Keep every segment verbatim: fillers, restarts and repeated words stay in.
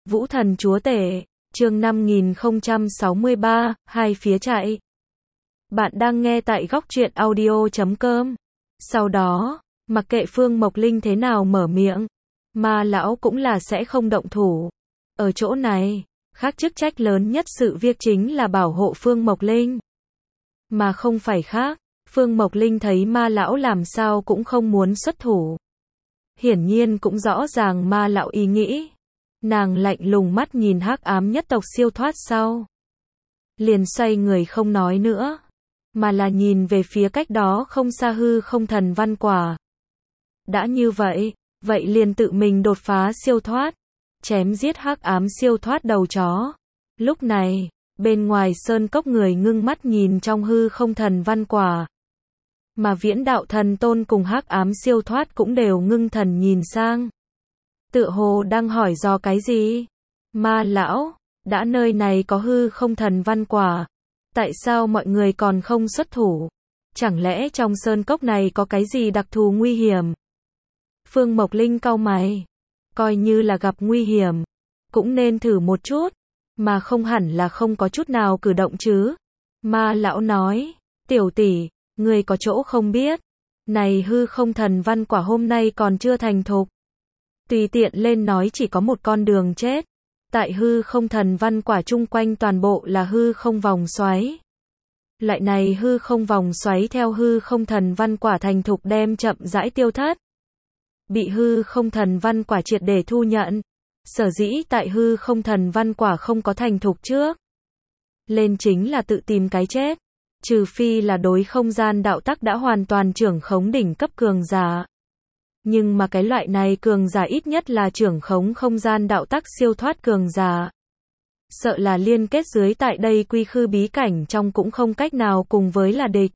Vũ Thần Chúa Tể, chương năm nghìn không trăm sáu mươi ba, hai phía chạy. Bạn đang nghe tại góc truyện audio chấm com. Sau đó, mặc kệ Phương Mộc Linh thế nào mở miệng, Ma lão cũng là sẽ không động thủ. Ở chỗ này, khác chức trách lớn nhất sự việc chính là bảo hộ Phương Mộc Linh. Mà không phải khác, Phương Mộc Linh thấy Ma lão làm sao cũng không muốn xuất thủ. Hiển nhiên cũng rõ ràng Ma lão ý nghĩ. Nàng lạnh lùng mắt nhìn hắc ám nhất tộc siêu thoát sau. Liền xoay người không nói nữa, mà là nhìn về phía cách đó không xa hư không thần văn quả. Đã như vậy, vậy liền tự mình đột phá siêu thoát, chém giết hắc ám siêu thoát đầu chó. Lúc này, bên ngoài sơn cốc người ngưng mắt nhìn trong hư không thần văn quả. Mà viễn đạo thần tôn cùng hắc ám siêu thoát cũng đều ngưng thần nhìn sang. Tựa hồ đang hỏi do cái gì? Ma lão, đã nơi này có hư không thần văn quả, tại sao mọi người còn không xuất thủ? Chẳng lẽ trong sơn cốc này có cái gì đặc thù nguy hiểm? Phương Mộc Linh cau mày, coi như là gặp nguy hiểm, cũng nên thử một chút, mà không hẳn là không có chút nào cử động chứ. Ma lão nói, tiểu tỷ, người có chỗ không biết, này hư không thần văn quả hôm nay còn chưa thành thục. Tùy tiện lên nói chỉ có một con đường chết. Tại hư không thần văn quả chung quanh toàn bộ là hư không vòng xoáy. Lại này hư không vòng xoáy theo hư không thần văn quả thành thục đem chậm rãi tiêu thất. Bị hư không thần văn quả triệt để thu nhận. Sở dĩ tại hư không thần văn quả không có thành thục trước. Lên chính là tự tìm cái chết. Trừ phi là đối không gian đạo tắc đã hoàn toàn trưởng khống đỉnh cấp cường giả. Nhưng mà cái loại này cường giả ít nhất là trưởng khống không gian đạo tắc siêu thoát cường giả. Sợ là liên kết dưới tại đây quy khư bí cảnh trong cũng không cách nào cùng với là địch.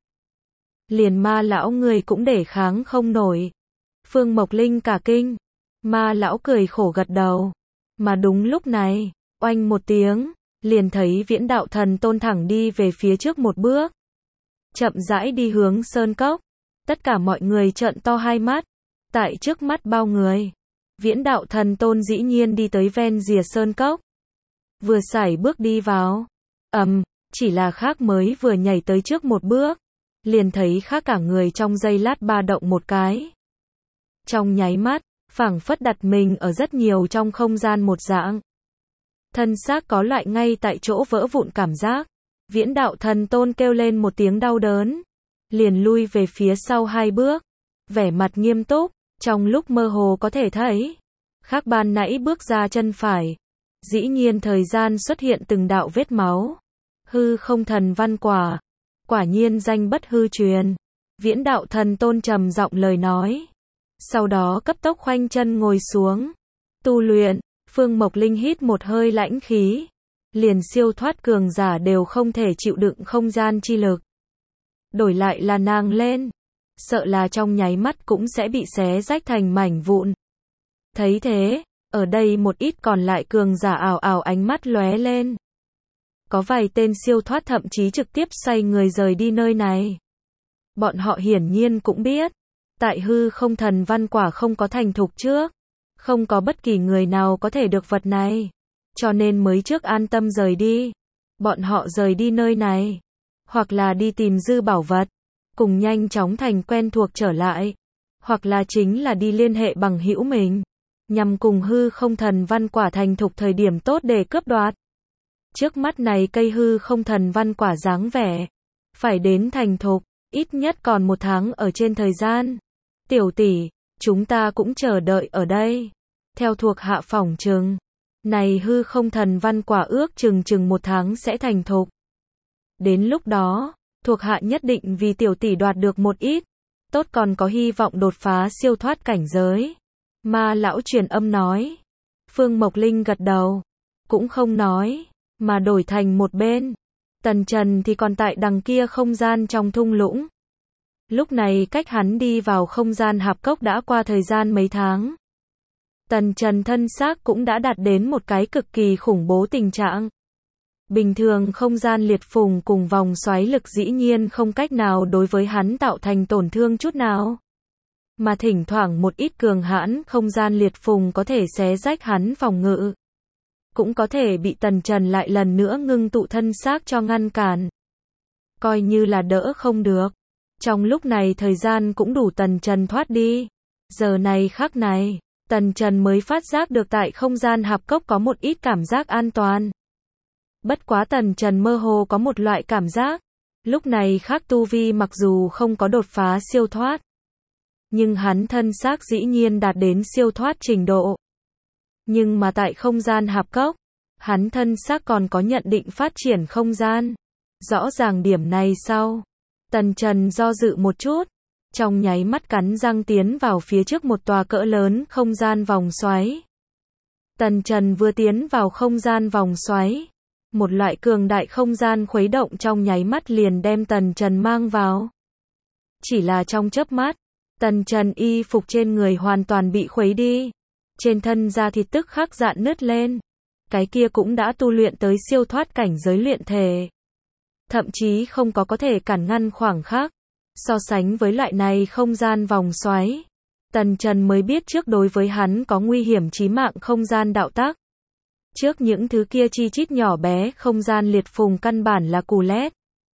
Liền Ma lão người cũng để kháng không nổi. Phương Mộc Linh cả kinh. Ma lão cười khổ gật đầu. Mà đúng lúc này, oanh một tiếng, liền thấy viễn đạo thần tôn thẳng đi về phía trước một bước. Chậm rãi đi hướng sơn cốc. Tất cả mọi người trợn to hai mắt. Tại trước mắt bao người, viễn đạo thần tôn dĩ nhiên đi tới ven rìa sơn cốc. Vừa sải bước đi vào, ầm, um, chỉ là khác mới vừa nhảy tới trước một bước, liền thấy khác cả người trong giây lát ba động một cái. Trong nháy mắt, phảng phất đặt mình ở rất nhiều trong không gian một dạng. Thân xác có loại ngay tại chỗ vỡ vụn cảm giác. Viễn đạo thần tôn kêu lên một tiếng đau đớn, liền lui về phía sau hai bước, vẻ mặt nghiêm túc. Trong lúc mơ hồ có thể thấy, khác ban nãy bước ra chân phải, dĩ nhiên thời gian xuất hiện từng đạo vết máu. Hư không thần văn quả, quả nhiên danh bất hư truyền. Viễn đạo thần tôn trầm giọng lời nói. Sau đó cấp tốc khoanh chân ngồi xuống, tu luyện. Phương Mộc Linh hít một hơi lãnh khí, liền siêu thoát cường giả đều không thể chịu đựng không gian chi lực. Đổi lại là nàng lên, sợ là trong nháy mắt cũng sẽ bị xé rách thành mảnh vụn. Thấy thế, ở đây một ít còn lại cường giả ảo ảo ánh mắt lóe lên. Có vài tên siêu thoát thậm chí trực tiếp xoay người rời đi nơi này. Bọn họ hiển nhiên cũng biết, tại hư không thần văn quả không có thành thục trước, không có bất kỳ người nào có thể được vật này, cho nên mới trước an tâm rời đi. Bọn họ rời đi nơi này, hoặc là đi tìm dư bảo vật, cùng nhanh chóng thành quen thuộc trở lại, hoặc là chính là đi liên hệ bằng hữu mình, nhằm cùng hư không thần văn quả thành thục thời điểm tốt để cướp đoạt. Trước mắt này cây hư không thần văn quả dáng vẻ, phải đến thành thục, ít nhất còn một tháng ở trên thời gian. Tiểu tỷ, chúng ta cũng chờ đợi ở đây. Theo thuộc hạ phỏng chừng, này hư không thần văn quả ước chừng chừng một tháng sẽ thành thục. Đến lúc đó, thuộc hạ nhất định vì tiểu tỷ đoạt được một ít, tốt còn có hy vọng đột phá siêu thoát cảnh giới. Ma lão truyền âm nói. Phương Mộc Linh gật đầu, cũng không nói, mà đổi thành một bên. Tần Trần thì còn tại đằng kia không gian trong thung lũng. Lúc này cách hắn đi vào không gian hạp cốc đã qua thời gian mấy tháng. Tần Trần thân xác cũng đã đạt đến một cái cực kỳ khủng bố tình trạng. Bình thường không gian liệt phùng cùng vòng xoáy lực dĩ nhiên không cách nào đối với hắn tạo thành tổn thương chút nào. Mà thỉnh thoảng một ít cường hãn không gian liệt phùng có thể xé rách hắn phòng ngự. cũng có thể bị Tần Trần lại lần nữa ngưng tụ thân xác cho ngăn cản. Coi như là đỡ không được. Trong lúc này thời gian cũng đủ Tần Trần thoát đi. Giờ này khắc này, Tần Trần mới phát giác được tại không gian hạp cốc có một ít cảm giác an toàn. Bất quá Tần Trần mơ hồ có một loại cảm giác. Lúc này khác tu vi mặc dù không có đột phá siêu thoát. Nhưng hắn thân xác dĩ nhiên đạt đến siêu thoát trình độ. Nhưng mà tại không gian hạp cốc, hắn thân xác còn có nhận định phát triển không gian. Rõ ràng điểm này sau. Tần Trần do dự một chút. Trong nháy mắt cắn răng tiến vào phía trước một tòa cỡ lớn không gian vòng xoáy. Tần Trần vừa tiến vào không gian vòng xoáy. Một loại cường đại không gian khuấy động trong nháy mắt liền đem Tần Trần mang vào. Chỉ là trong chớp mắt, Tần Trần y phục trên người hoàn toàn bị khuấy đi. Trên thân da thịt tức khắc rạn nứt lên. Cái kia cũng đã tu luyện tới siêu thoát cảnh giới luyện thể. Thậm chí không có có thể cản ngăn khoảng khắc. So sánh với loại này không gian vòng xoáy, Tần Trần mới biết trước đối với hắn có nguy hiểm chí mạng không gian đạo tắc. Trước những thứ kia chi chít nhỏ bé không gian liệt phùng căn bản là cù lét.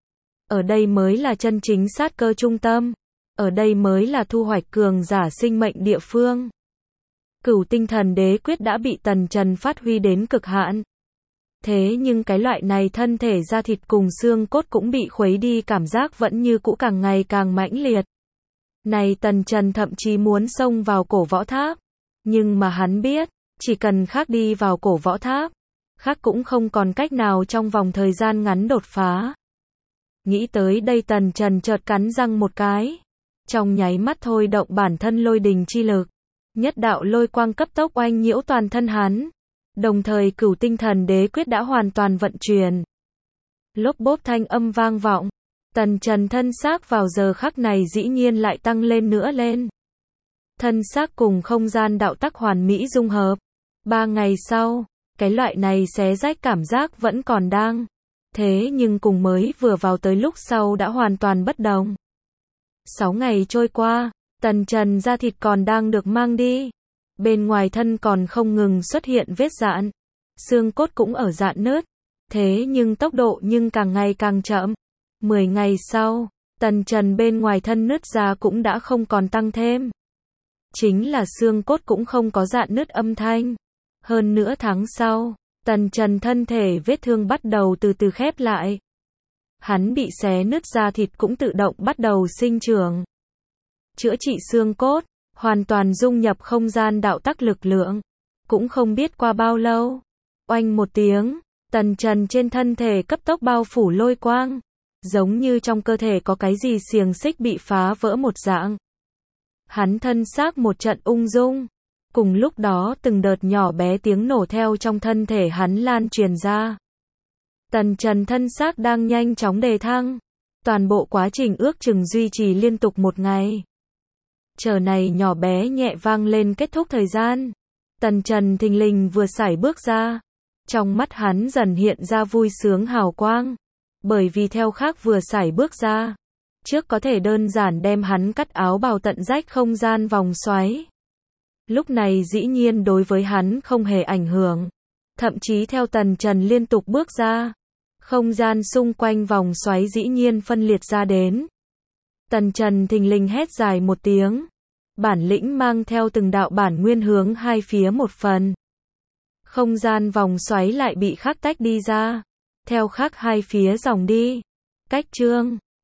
Ở đây mới là chân chính sát cơ trung tâm. Ở đây mới là thu hoạch cường giả sinh mệnh địa phương. Cửu tinh thần đế quyết đã bị Tần Trần phát huy đến cực hạn. Thế nhưng cái loại này thân thể da thịt cùng xương cốt cũng bị khuấy đi cảm giác vẫn như cũ càng ngày càng mãnh liệt. Này Tần Trần thậm chí muốn xông vào cổ võ tháp. Nhưng mà hắn biết, chỉ cần khác đi vào cổ võ tháp, khác cũng không còn cách nào trong vòng thời gian ngắn đột phá. Nghĩ tới đây Tần Trần chợt cắn răng một cái. Trong nháy mắt thôi động bản thân lôi đình chi lực. Nhất đạo lôi quang cấp tốc oanh nhiễu toàn thân hắn. Đồng thời cửu tinh thần đế quyết đã hoàn toàn vận chuyển. Lốp bốp thanh âm vang vọng. Tần Trần thân xác vào giờ khắc này dĩ nhiên lại tăng lên nữa lên. Thân xác cùng không gian đạo tắc hoàn mỹ dung hợp. Ba ngày sau, cái loại này xé rách cảm giác vẫn còn đang. Thế nhưng cùng mới vừa vào tới lúc sau đã hoàn toàn bất đồng. Sáu ngày trôi qua, Tần Trần da thịt còn đang được mang đi. Bên ngoài thân còn không ngừng xuất hiện vết rạn. Xương cốt cũng ở rạn nứt. Thế nhưng tốc độ nhưng càng ngày càng chậm. Mười ngày sau, Tần Trần bên ngoài thân nứt ra cũng đã không còn tăng thêm. Chính là xương cốt cũng không có rạn nứt âm thanh. Hơn nửa tháng sau, Tần Trần thân thể vết thương bắt đầu từ từ khép lại. Hắn bị xé nứt ra thịt cũng tự động bắt đầu sinh trưởng. Chữa trị xương cốt, hoàn toàn dung nhập không gian đạo tắc lực lượng. Cũng không biết qua bao lâu. Oanh một tiếng, Tần Trần trên thân thể cấp tốc bao phủ lôi quang. Giống như trong cơ thể có cái gì xiềng xích bị phá vỡ một dạng. Hắn thân xác một trận ung dung. Cùng lúc đó từng đợt nhỏ bé tiếng nổ theo trong thân thể hắn lan truyền ra. Tần Trần thân xác đang nhanh chóng đề thăng. Toàn bộ quá trình ước chừng duy trì liên tục một ngày. Chờ này nhỏ bé nhẹ vang lên kết thúc thời gian. Tần Trần thình lình vừa sải bước ra. Trong mắt hắn dần hiện ra vui sướng hào quang. Bởi vì theo khác vừa sải bước ra. Trước có thể đơn giản đem hắn cắt áo bào tận rách không gian vòng xoáy. Lúc này dĩ nhiên đối với hắn không hề ảnh hưởng. Thậm chí theo Tần Trần liên tục bước ra. Không gian xung quanh vòng xoáy dĩ nhiên phân liệt ra đến. Tần Trần thình lình hét dài một tiếng. Bản lĩnh mang theo từng đạo bản nguyên hướng hai phía một phần. Không gian vòng xoáy lại bị khắc tách đi ra. Theo khắc hai phía dòng đi. Cách chương